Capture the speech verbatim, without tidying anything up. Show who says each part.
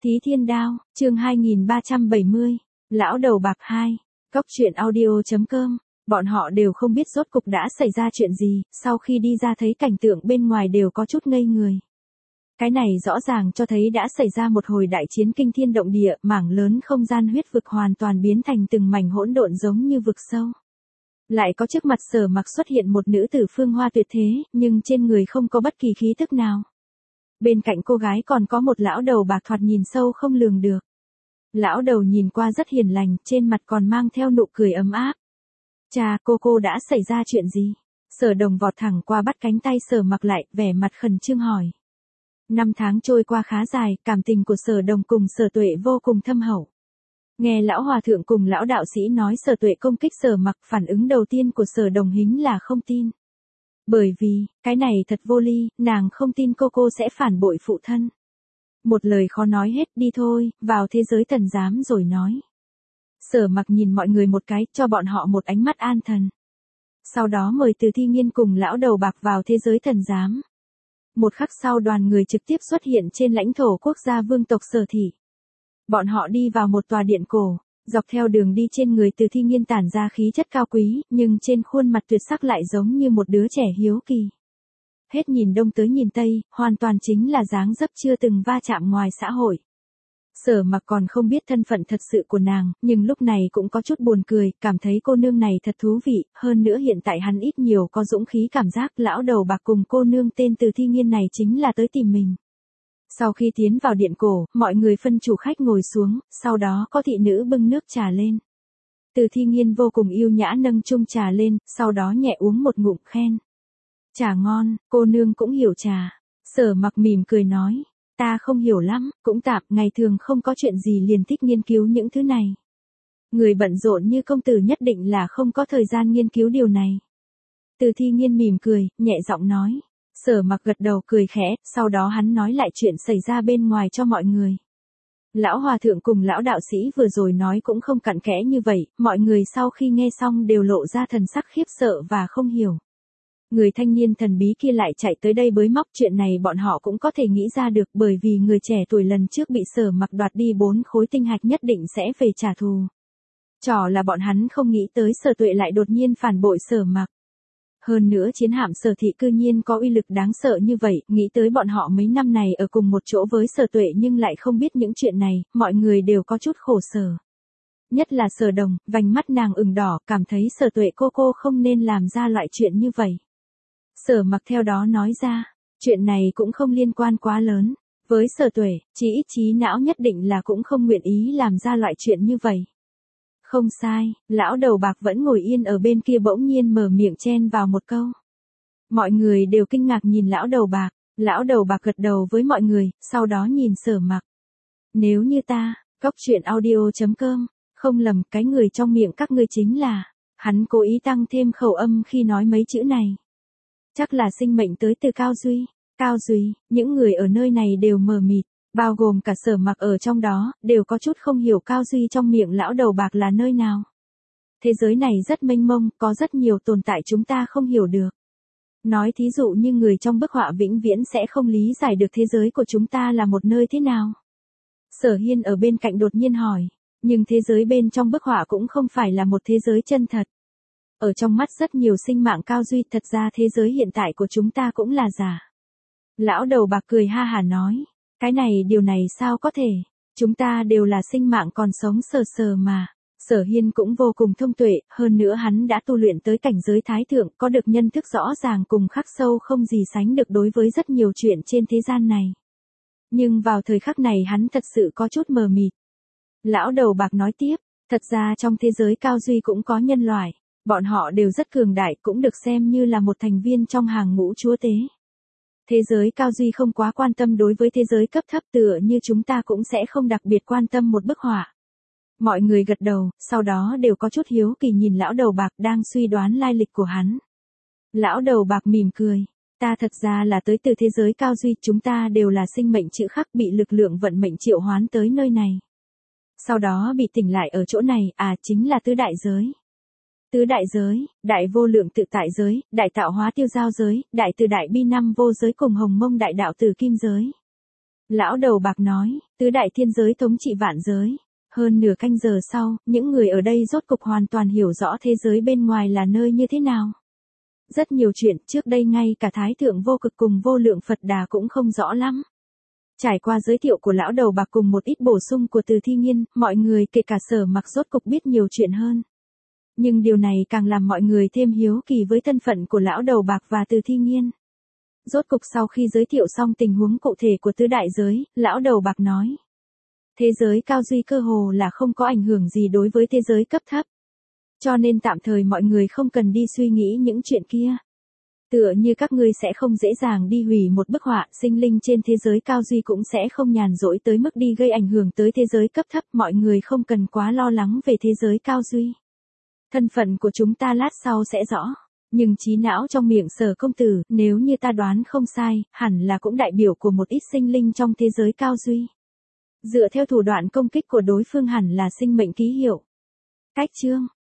Speaker 1: Thí Thiên Đao, chương hai nghìn ba trăm bảy mươi, Lão Đầu Bạc hai, Cốc truyện audio chấm com. Bọn họ đều không biết rốt cục đã xảy ra chuyện gì, sau khi đi ra thấy cảnh tượng bên ngoài đều có chút ngây người. Cái này rõ ràng cho thấy đã xảy ra một hồi đại chiến kinh thiên động địa, mảng lớn không gian huyết vực hoàn toàn biến thành từng mảnh hỗn độn giống như vực sâu. Lại có trước mặt Sở Mặc xuất hiện một nữ tử phương hoa tuyệt thế, nhưng trên người không có bất kỳ khí tức nào. Bên cạnh cô gái còn có một lão đầu bạc thoạt nhìn sâu không lường được. Lão đầu nhìn qua rất hiền lành, trên mặt còn mang theo nụ cười ấm áp. Chà, cô cô đã xảy ra chuyện gì? Sở Đồng vọt thẳng qua bắt cánh tay Sở Mặc lại, vẻ mặt khẩn trương hỏi. Năm tháng trôi qua khá dài, cảm tình của Sở Đồng cùng Sở Tuệ vô cùng thâm hậu. Nghe lão hòa thượng cùng lão đạo sĩ nói Sở Tuệ công kích Sở Mặc, phản ứng đầu tiên của Sở Đồng hính là không tin. Bởi vì, cái này thật vô ly, nàng không tin cô cô sẽ phản bội phụ thân. Một lời khó nói hết, đi thôi, vào thế giới thần giám rồi nói. Sở Mặc nhìn mọi người một cái, cho bọn họ một ánh mắt an thần. Sau đó mời Từ Thi Nghiên cùng lão đầu bạc vào thế giới thần giám. Một khắc sau đoàn người trực tiếp xuất hiện trên lãnh thổ quốc gia vương tộc Sở Thị. Bọn họ đi vào một tòa điện cổ, dọc theo đường đi trên người Từ Thi Nghiên tản ra khí chất cao quý, nhưng trên khuôn mặt tuyệt sắc lại giống như một đứa trẻ hiếu kỳ. Hết nhìn đông tới nhìn tây, hoàn toàn chính là dáng dấp chưa từng va chạm ngoài xã hội. Sở Mặc còn không biết thân phận thật sự của nàng, nhưng lúc này cũng có chút buồn cười, cảm thấy cô nương này thật thú vị, hơn nữa hiện tại hắn ít nhiều có dũng khí cảm giác lão đầu bạc cùng cô nương tên Từ Thi Nghiên này chính là tới tìm mình. Sau khi tiến vào điện cổ, mọi người phân chủ khách ngồi xuống, sau đó có thị nữ bưng nước trà lên. Từ Thi Nghiên vô cùng yêu nhã nâng chung trà lên, sau đó nhẹ uống một ngụm khen. Trà ngon, cô nương cũng hiểu trà. Sở Mặc mỉm cười nói, ta không hiểu lắm, cũng tạm, ngày thường không có chuyện gì liền thích nghiên cứu những thứ này. Người bận rộn như công tử nhất định là không có thời gian nghiên cứu điều này. Từ Thi Nghiên mỉm cười, nhẹ giọng nói. Sở Mặc gật đầu cười khẽ, sau đó hắn nói lại chuyện xảy ra bên ngoài cho mọi người. Lão hòa thượng cùng lão đạo sĩ vừa rồi nói cũng không cặn kẽ như vậy, mọi người sau khi nghe xong đều lộ ra thần sắc khiếp sợ và không hiểu. Người thanh niên thần bí kia lại chạy tới đây bới móc, chuyện này bọn họ cũng có thể nghĩ ra được, bởi vì người trẻ tuổi lần trước bị Sở Mặc đoạt đi bốn khối tinh hạch nhất định sẽ về trả thù. Trò là bọn hắn không nghĩ tới Sở Tuệ lại đột nhiên phản bội Sở Mặc. Hơn nữa chiến hạm Sở Thị cư nhiên có uy lực đáng sợ như vậy, nghĩ tới bọn họ mấy năm này ở cùng một chỗ với Sở Tuệ nhưng lại không biết những chuyện này, mọi người đều có chút khổ sở. Nhất là Sở Đồng, vành mắt nàng ửng đỏ, cảm thấy Sở Tuệ cô cô không nên làm ra loại chuyện như vậy. Sở Mặc theo đó nói ra, chuyện này cũng không liên quan quá lớn. Với Sở Tuệ, chí ít trí não nhất định là cũng không nguyện ý làm ra loại chuyện như vậy. Không sai, lão đầu bạc vẫn ngồi yên ở bên kia bỗng nhiên mở miệng chen vào một câu. Mọi người đều kinh ngạc nhìn lão đầu bạc, lão đầu bạc gật đầu với mọi người, sau đó nhìn Sở Mặc. Nếu như ta, Cốc truyện audio chấm com, không lầm, cái người trong miệng các ngươi chính là, hắn cố ý tăng thêm khẩu âm khi nói mấy chữ này. Chắc là sinh mệnh tới từ Cao Duy. Cao Duy, những người ở nơi này đều mờ mịt, bao gồm cả Sở Mặc ở trong đó, đều có chút không hiểu Cao Duy trong miệng lão đầu bạc là nơi nào. Thế giới này rất mênh mông, có rất nhiều tồn tại chúng ta không hiểu được. Nói thí dụ như người trong bức họa vĩnh viễn sẽ không lý giải được thế giới của chúng ta là một nơi thế nào. Sở Hiên ở bên cạnh đột nhiên hỏi, nhưng thế giới bên trong bức họa cũng không phải là một thế giới chân thật. Ở trong mắt rất nhiều sinh mạng Cao Duy, thật ra thế giới hiện tại của chúng ta cũng là giả. Lão đầu bạc cười ha hả nói, cái này điều này sao có thể, chúng ta đều là sinh mạng còn sống sờ sờ mà. Sở Hiên cũng vô cùng thông tuệ, hơn nữa hắn đã tu luyện tới cảnh giới thái thượng, có được nhân thức rõ ràng cùng khắc sâu không gì sánh được đối với rất nhiều chuyện trên thế gian này. Nhưng vào thời khắc này hắn thật sự có chút mờ mịt. Lão đầu bạc nói tiếp, thật ra trong thế giới Cao Duy cũng có nhân loại. Bọn họ đều rất cường đại, cũng được xem như là một thành viên trong hàng ngũ chúa tế. Thế giới Cao Duy không quá quan tâm đối với thế giới cấp thấp, tựa như chúng ta cũng sẽ không đặc biệt quan tâm một bức họa. Mọi người gật đầu, sau đó đều có chút hiếu kỳ nhìn lão đầu bạc đang suy đoán lai lịch của hắn. Lão đầu bạc mỉm cười, ta thật ra là tới từ thế giới Cao Duy, chúng ta đều là sinh mệnh chữ khắc bị lực lượng vận mệnh triệu hoán tới nơi này. Sau đó bị tỉnh lại ở chỗ này, à chính là tứ đại giới. Tứ đại giới, đại vô lượng tự tại giới, đại tạo hóa tiêu giao giới, đại từ đại bi năm vô giới cùng hồng mông đại đạo từ kim giới. Lão đầu bạc nói, tứ đại thiên giới thống trị vạn giới. Hơn nửa canh giờ sau, những người ở đây rốt cục hoàn toàn hiểu rõ thế giới bên ngoài là nơi như thế nào. Rất nhiều chuyện trước đây ngay cả Thái Thượng Vô Cực cùng Vô Lượng Phật Đà cũng không rõ lắm. Trải qua giới thiệu của lão đầu bạc cùng một ít bổ sung của Từ Thi Nghiên, mọi người kể cả Sở Mặc rốt cục biết nhiều chuyện hơn. Nhưng điều này càng làm mọi người thêm hiếu kỳ với thân phận của lão đầu bạc và Từ Thi Nghiên. Rốt cục sau khi giới thiệu xong tình huống cụ thể của tứ đại giới, lão đầu bạc nói. Thế giới cao duy cơ hồ là không có ảnh hưởng gì đối với thế giới cấp thấp. Cho nên tạm thời mọi người không cần đi suy nghĩ những chuyện kia. Tựa như các ngươi sẽ không dễ dàng đi hủy một bức họa, sinh linh trên thế giới cao duy cũng sẽ không nhàn rỗi tới mức đi gây ảnh hưởng tới thế giới cấp thấp. Mọi người không cần quá lo lắng về thế giới cao duy. Thân phận của chúng ta lát sau sẽ rõ. Nhưng trí não trong miệng Sở công tử, nếu như ta đoán không sai, hẳn là cũng đại biểu của một ít sinh linh trong thế giới cao duy. Dựa theo thủ đoạn công kích của đối phương hẳn là sinh mệnh ký hiệu. Cách chương